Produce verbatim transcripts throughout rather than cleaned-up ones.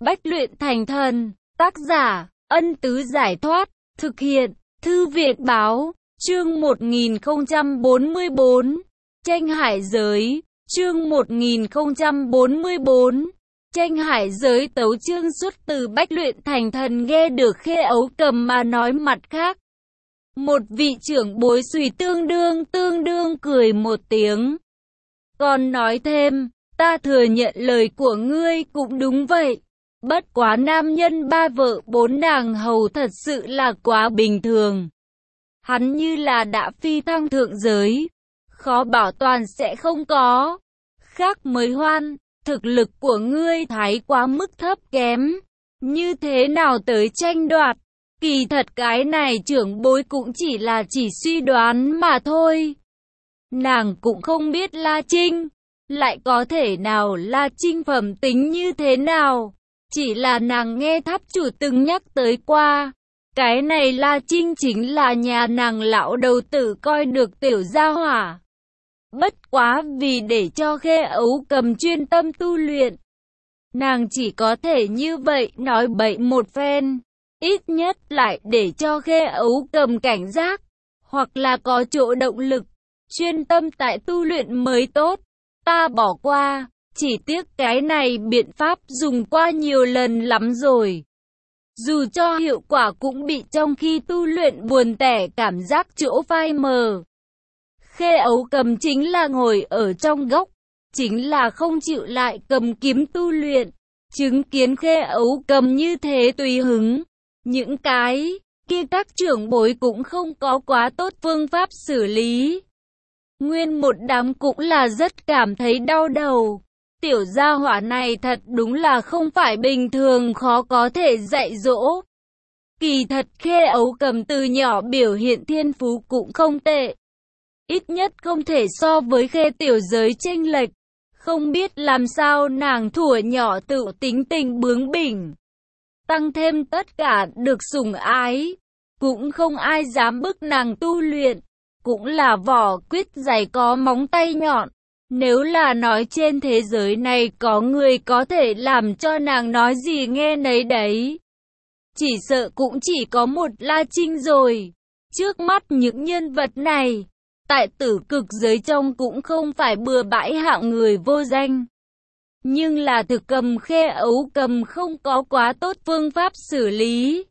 Bách luyện thành thần, tác giả, Ân Tứ Giải Thoát, thực hiện, Thư Viện Báo, chương một nghìn không trăm bốn mươi bốn, Tranh Hải Giới, chương một nghìn không trăm bốn mươi bốn, Tranh Hải Giới tấu chương xuất từ Bách luyện thành thần. Nghe được Khê Ấu Cầm mà nói, mặt khác một vị trưởng bối suy tương đương tương đương cười một tiếng, còn nói thêm, ta thừa nhận lời của ngươi cũng đúng vậy. Bất quá nam nhân ba vợ bốn nàng hầu thật sự là quá bình thường. Hắn như là đã phi thăng thượng giới, khó bảo toàn sẽ không có. Khác mới hoan, thực lực của ngươi thái quá mức thấp kém, như thế nào tới tranh đoạt? Kỳ thật cái này trưởng bối cũng chỉ là chỉ suy đoán mà thôi. Nàng cũng không biết La Trinh, lại có thể nào La Trinh phẩm tính như thế nào. Chỉ là nàng nghe tháp chủ từng nhắc tới qua, cái này La Trinh chính là nhà nàng lão đầu tử coi được tiểu gia hỏa. Bất quá vì để cho Khê Ấu Cầm chuyên tâm tu luyện, nàng chỉ có thể như vậy nói bậy một phen, ít nhất lại để cho Khê Ấu Cầm cảnh giác, hoặc là có chỗ động lực, chuyên tâm tại tu luyện mới tốt. Ta bỏ qua. Chỉ tiếc cái này biện pháp dùng qua nhiều lần lắm rồi. Dù cho hiệu quả cũng bị trong khi tu luyện buồn tẻ cảm giác chỗ phai mờ. Khê Ấu Cầm chính là ngồi ở trong góc, chính là không chịu lại cầm kiếm tu luyện. Chứng kiến Khê Ấu Cầm như thế tùy hứng, những cái kia các trưởng bối cũng không có quá tốt phương pháp xử lý. Nguyên một đám cũng là rất cảm thấy đau đầu. Tiểu gia hỏa này thật đúng là không phải bình thường, khó có thể dạy dỗ. Kỳ thật Khê Ấu Cầm từ nhỏ biểu hiện thiên phú cũng không tệ. Ít nhất không thể so với Khê tiểu giới chênh lệch. Không biết làm sao nàng thuở nhỏ tự tính tình bướng bỉnh. Tăng thêm tất cả được sủng ái. Cũng không ai dám bức nàng tu luyện. Cũng là vỏ quýt dày có móng tay nhọn. Nếu là nói trên thế giới này có người có thể làm cho nàng nói gì nghe nấy đấy, chỉ sợ cũng chỉ có một La Trinh rồi. Trước mắt những nhân vật này, tại tử cực giới trong cũng không phải bừa bãi hạng người vô danh. Nhưng là thực cầm Khê Ấu Cầm không có quá tốt phương pháp xử lý.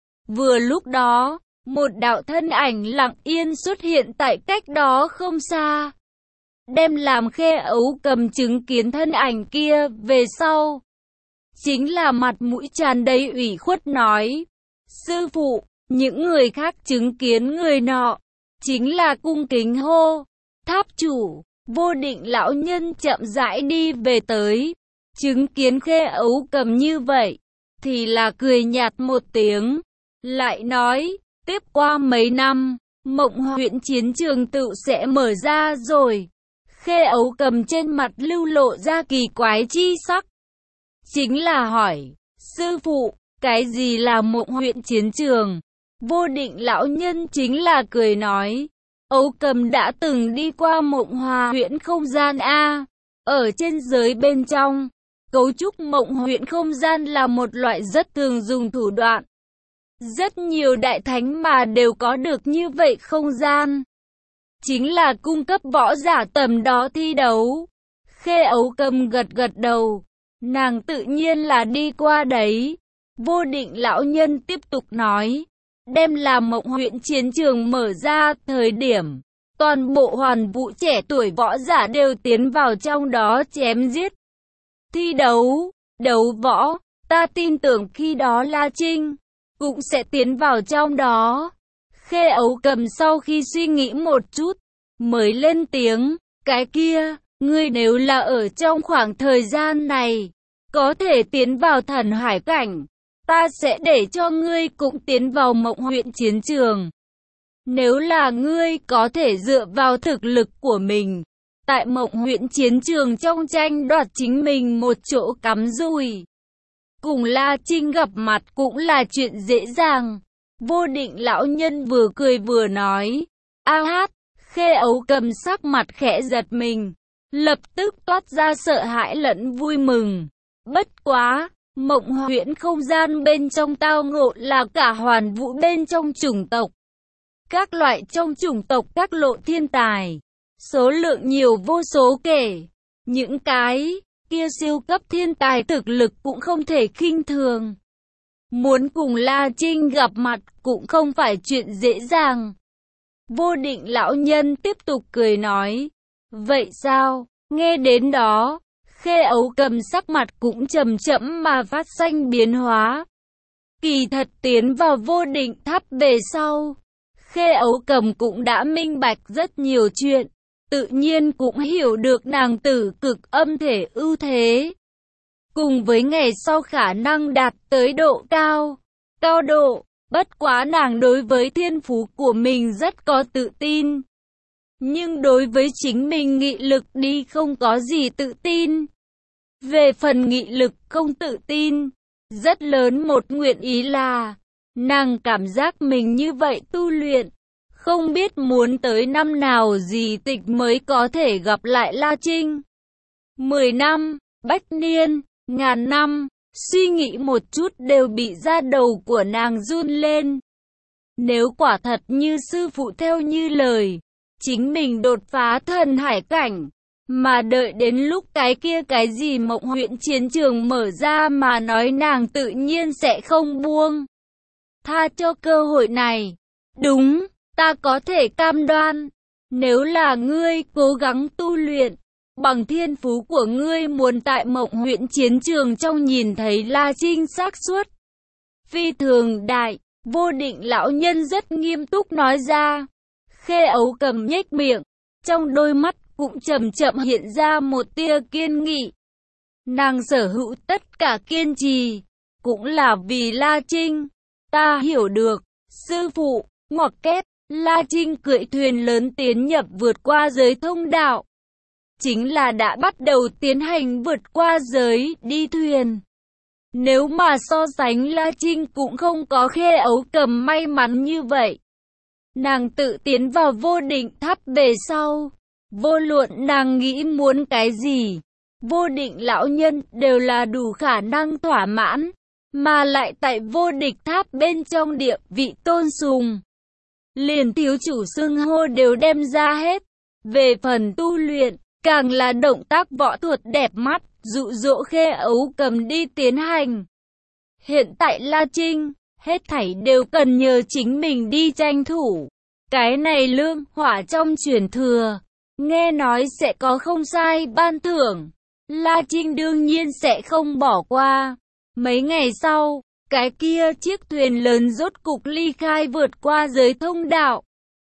Vừa lúc đó, một đạo thân ảnh lặng yên xuất hiện tại cách đó không xa. Đem làm Khê Ấu Cầm chứng kiến thân ảnh kia về sau, chính là mặt mũi tràn đầy ủy khuất nói, sư phụ. Những người khác chứng kiến người nọ, chính là cung kính hô, tháp chủ. Vô Định lão nhân chậm rãi đi về tới, chứng kiến Khê Ấu Cầm như vậy, thì là cười nhạt một tiếng, lại nói, tiếp qua mấy năm, Mộng huyện chiến trường tự sẽ mở ra rồi. Khê Ấu Cầm trên mặt lưu lộ ra kỳ quái chi sắc. Chính là hỏi, sư phụ, cái gì là Mộng huyện chiến trường? Vô Định lão nhân chính là cười nói, Ấu Cầm đã từng đi qua Mộng Hòa huyện không gian A. Ở trên giới bên trong, cấu trúc Mộng huyện không gian là một loại rất thường dùng thủ đoạn. Rất nhiều đại thánh mà đều có được như vậy không gian. Chính là cung cấp võ giả tầm đó thi đấu. Khê Ấu Cầm gật gật đầu, nàng tự nhiên là đi qua đấy. Vô Định lão nhân tiếp tục nói, đem làm Mộng huyện chiến trường mở ra thời điểm, toàn bộ hoàn vũ trẻ tuổi võ giả đều tiến vào trong đó chém giết, thi đấu, đấu võ. Ta tin tưởng khi đó La Trinh cũng sẽ tiến vào trong đó. Khê Ấu Cầm sau khi suy nghĩ một chút, mới lên tiếng, cái kia, ngươi nếu là ở trong khoảng thời gian này, có thể tiến vào thần hải cảnh, ta sẽ để cho ngươi cũng tiến vào Mộng huyện chiến trường. Nếu là ngươi có thể dựa vào thực lực của mình, tại Mộng huyện chiến trường trong tranh đoạt chính mình một chỗ cắm rùi, cùng La Trinh gặp mặt cũng là chuyện dễ dàng. Vô Định lão nhân vừa cười vừa nói, a hát. Khê Ấu Cầm sắc mặt khẽ giật mình, lập tức toát ra sợ hãi lẫn vui mừng. Bất quá, Mộng huyễn không gian bên trong tao ngộ là cả hoàn vũ bên trong chủng tộc. Các loại trong chủng tộc các lộ thiên tài. Số lượng nhiều vô số kể. Những cái kia siêu cấp thiên tài thực lực cũng không thể khinh thường. Muốn cùng La Trinh gặp mặt cũng không phải chuyện dễ dàng. Vô Định lão nhân tiếp tục cười nói. Vậy sao? Nghe đến đó, Khê Ấu Cầm sắc mặt cũng chậm chậm mà phát sinh biến hóa. Kỳ thật tiến vào Vô Định tháp về sau, Khê Ấu Cầm cũng đã minh bạch rất nhiều chuyện, tự nhiên cũng hiểu được nàng tử cực âm thể ưu thế. Cùng với ngày sau khả năng đạt tới độ cao, cao độ, bất quá nàng đối với thiên phú của mình rất có tự tin. Nhưng đối với chính mình nghị lực đi không có gì tự tin. Về phần nghị lực không tự tin, rất lớn một nguyện ý là, nàng cảm giác mình như vậy tu luyện, không biết muốn tới năm nào gì tịch mới có thể gặp lại La Trinh. Mười năm, bách niên, ngàn năm, suy nghĩ một chút đều bị da đầu của nàng run lên. Nếu quả thật như sư phụ theo như lời, chính mình đột phá thần hải cảnh, mà đợi đến lúc cái kia cái gì mộng huyễn chiến trường mở ra mà nói nàng tự nhiên sẽ không buông tha cho cơ hội này. Đúng, ta có thể cam đoan, nếu là ngươi cố gắng tu luyện, bằng thiên phú của ngươi muốn tại mộng huyễn chiến trường trong nhìn thấy La Trinh xác suất phi thường đại. Vô Định lão nhân rất nghiêm túc nói ra. Khê Ấu Cầm nhếch miệng, trong đôi mắt cũng chậm chậm hiện ra một tia kiên nghị. Nàng sở hữu tất cả kiên trì, cũng là vì La Trinh. Ta hiểu được, sư phụ, ngoặc kép, La Trinh cưỡi thuyền lớn tiến nhập vượt qua giới thông đạo. Chính là đã bắt đầu tiến hành vượt qua giới đi thuyền. Nếu mà so sánh La Trinh cũng không có Khê Ấu Cầm may mắn như vậy. Nàng tự tiến vào Vô Định tháp về sau, vô luận nàng nghĩ muốn cái gì, Vô Định lão nhân đều là đủ khả năng thỏa mãn, mà lại tại vô địch tháp bên trong địa vị tôn sùng. Liền thiếu chủ xưng hô đều đem ra hết. Về phần tu luyện, càng là động tác võ thuật đẹp mắt, dụ dỗ Khê Ấu Cầm đi tiến hành. Hiện tại La Trinh, hết thảy đều cần nhờ chính mình đi tranh thủ. Cái này lương hỏa trong truyền thừa, nghe nói sẽ có không sai ban thưởng. La Trinh đương nhiên sẽ không bỏ qua. Mấy ngày sau, cái kia chiếc thuyền lớn rốt cục ly khai vượt qua giới thông đạo.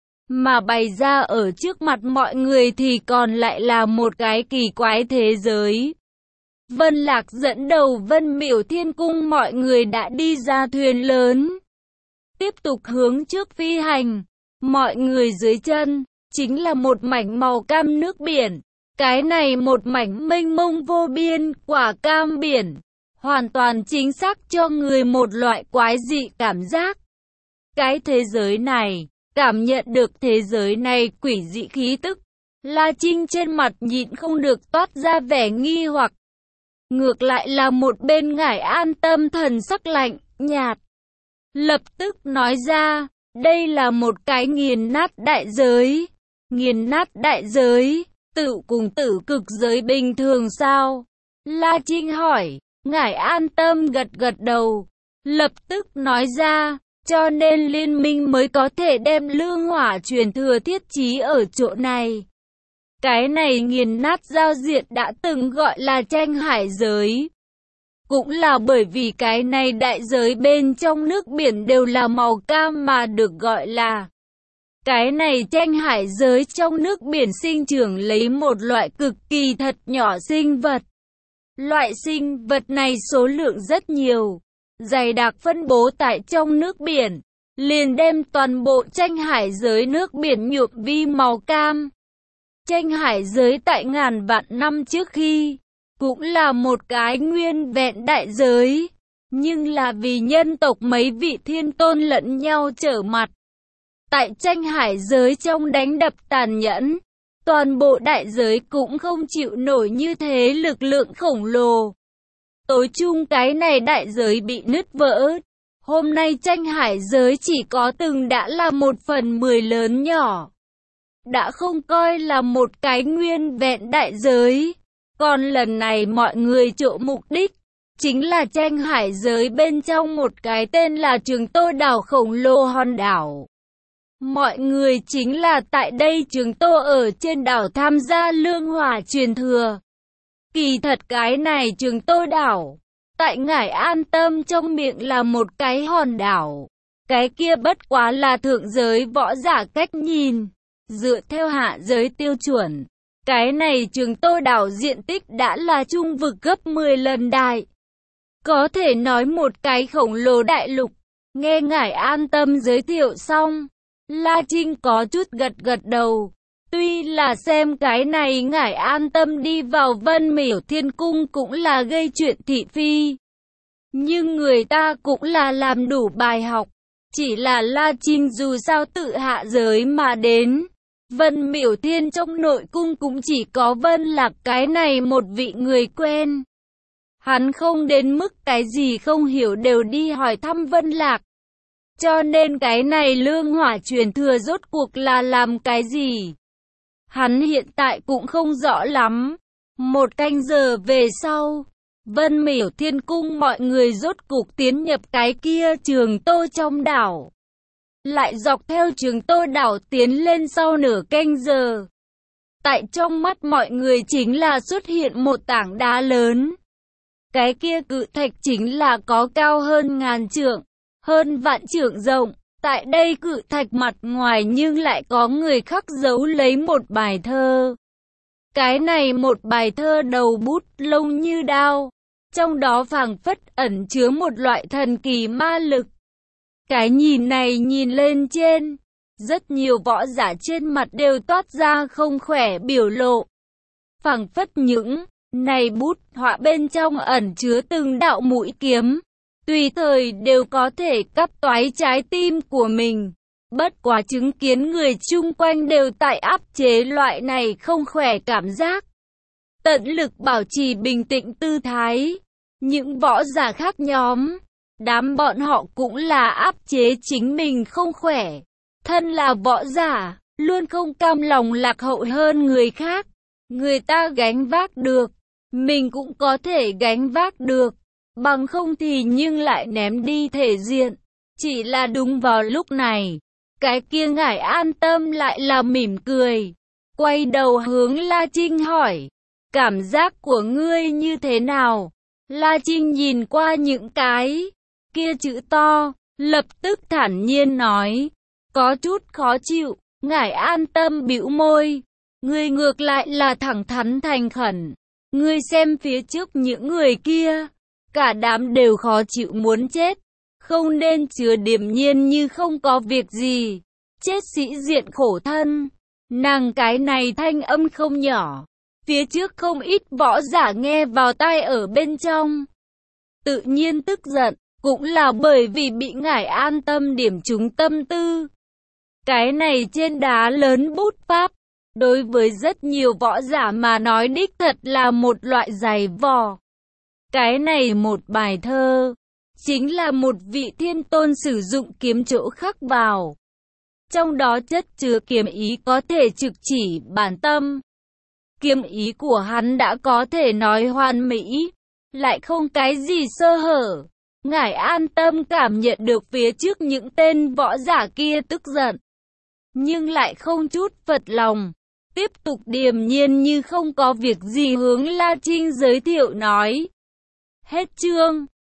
Mà bày ra ở trước mặt mọi người thì còn lại là một cái kỳ quái thế giới. Vân Lạc dẫn đầu Vân Miểu Thiên Cung, mọi người đã đi ra thuyền lớn. Tiếp tục hướng trước phi hành. Mọi người dưới chân, chính là một mảnh màu cam nước biển. Cái này một mảnh mênh mông vô biên, quả cam biển. Hoàn toàn chính xác cho người một loại quái dị cảm giác. Cái thế giới này, cảm nhận được thế giới này quỷ dị khí tức. La Trinh trên mặt nhịn không được toát ra vẻ nghi hoặc. Ngược lại là một bên Ngải An Tâm thần sắc lạnh, nhạt. Lập tức nói ra, đây là một cái nghiền nát đại giới. Nghiền nát đại giới, tự cùng tử cực giới bình thường sao? La Trinh hỏi. Ngải An Tâm gật gật đầu, lập tức nói ra, cho nên liên minh mới có thể đem lương hỏa truyền thừa thiết trí ở chỗ này. Cái này nghiền nát giao diện đã từng gọi là tranh hải giới. Cũng là bởi vì cái này đại giới bên trong nước biển đều là màu cam mà được gọi là. Cái này tranh hải giới trong nước biển sinh trưởng lấy một loại cực kỳ thật nhỏ sinh vật. Loại sinh vật này số lượng rất nhiều, dày đặc phân bố tại trong nước biển, liền đem toàn bộ tranh hải giới nước biển nhuộm vi màu cam. Tranh hải giới tại ngàn vạn năm trước khi, cũng là một cái nguyên vẹn đại giới, nhưng là vì nhân tộc mấy vị thiên tôn lẫn nhau trở mặt. Tại tranh hải giới trong đánh đập tàn nhẫn, toàn bộ đại giới cũng không chịu nổi như thế lực lượng khổng lồ. tối chung cái này đại giới bị nứt vỡ. Hôm nay tranh hải giới chỉ có từng đã là một phần mười lớn nhỏ. Đã không coi là một cái nguyên vẹn đại giới. Còn lần này mọi người chỗ mục đích, chính là tranh hải giới bên trong một cái tên là Trường Tô đảo khổng lồ hòn đảo. Mọi người chính là tại đây Trường Tô ở trên đảo tham gia lương hỏa truyền thừa. Kỳ thật cái này Trường Tô đảo, tại Ngải An Tâm trong miệng là một cái hòn đảo. Cái kia bất quá là thượng giới võ giả cách nhìn. Dựa theo hạ giới tiêu chuẩn, cái này Trường Tô đảo diện tích đã là trung vực gấp mười lần đại. Có thể nói một cái khổng lồ đại lục. Nghe Ngải An Tâm giới thiệu xong, La Trinh có chút gật gật đầu. Tuy là xem cái này Ngải An Tâm đi vào Vân Miểu Thiên Cung cũng là gây chuyện thị phi. Nhưng người ta cũng là làm đủ bài học. Chỉ là La Trinh dù sao tự hạ giới mà đến. Vân Miểu Thiên trong nội cung cũng chỉ có Vân Lạc cái này một vị người quen. Hắn không đến mức cái gì không hiểu đều đi hỏi thăm Vân Lạc. Cho nên cái này lương hỏa truyền thừa rốt cuộc là làm cái gì? Hắn hiện tại cũng không rõ lắm. Một canh giờ về sau, Vân Miểu Thiên Cung mọi người rốt cuộc tiến nhập cái kia Trường Tô trong đảo. Lại dọc theo Trường Tô đảo tiến lên sau nửa canh giờ. Tại trong mắt mọi người chính là xuất hiện một tảng đá lớn. Cái kia cự thạch chính là có cao hơn ngàn trượng, hơn vạn trượng rộng. Tại đây cự thạch mặt ngoài nhưng lại có người khắc dấu lấy một bài thơ. Cái này một bài thơ đầu bút lông như đao, trong đó phảng phất ẩn chứa một loại thần kỳ ma lực. Cái nhìn này nhìn lên trên, rất nhiều võ giả trên mặt đều toát ra không khỏe biểu lộ. Phảng phất những này bút họa bên trong ẩn chứa từng đạo mũi kiếm, tùy thời đều có thể cắt toái trái tim của mình. Bất quá chứng kiến người chung quanh đều tại áp chế loại này không khỏe cảm giác. Tận lực bảo trì bình tĩnh tư thái. Những võ giả khác nhóm, đám bọn họ cũng là áp chế chính mình không khỏe. Thân là võ giả, luôn không cam lòng lạc hậu hơn người khác. Người ta gánh vác được, mình cũng có thể gánh vác được. Bằng không thì nhưng lại ném đi thể diện. Chỉ là đúng vào lúc này, cái kia Ngải An Tâm lại là mỉm cười. Quay đầu hướng La Trinh hỏi, cảm giác của ngươi như thế nào? La Trinh nhìn qua những cái kia chữ to, lập tức thản nhiên nói, có chút khó chịu. Ngải An Tâm bĩu môi, ngươi ngược lại là thẳng thắn thành khẩn. Ngươi xem phía trước những người kia, cả đám đều khó chịu muốn chết, không nên chứa điềm nhiên như không có việc gì, chết sĩ diện khổ thân. Nàng cái này thanh âm không nhỏ, phía trước không ít võ giả nghe vào tai ở bên trong. Tự nhiên tức giận, cũng là bởi vì bị Ngải An Tâm điểm trúng tâm tư. Cái này trên đá lớn bút pháp, đối với rất nhiều võ giả mà nói đích thật là một loại giày vò. Cái này một bài thơ, chính là một vị thiên tôn sử dụng kiếm chỗ khắc vào. Trong đó chất chứa kiếm ý có thể trực chỉ bản tâm. Kiếm ý của hắn đã có thể nói hoàn mỹ, lại không cái gì sơ hở. Ngải An Tâm cảm nhận được phía trước những tên võ giả kia tức giận, nhưng lại không chút phật lòng. Tiếp tục điềm nhiên như không có việc gì hướng La Trinh giới thiệu nói. Hết chương.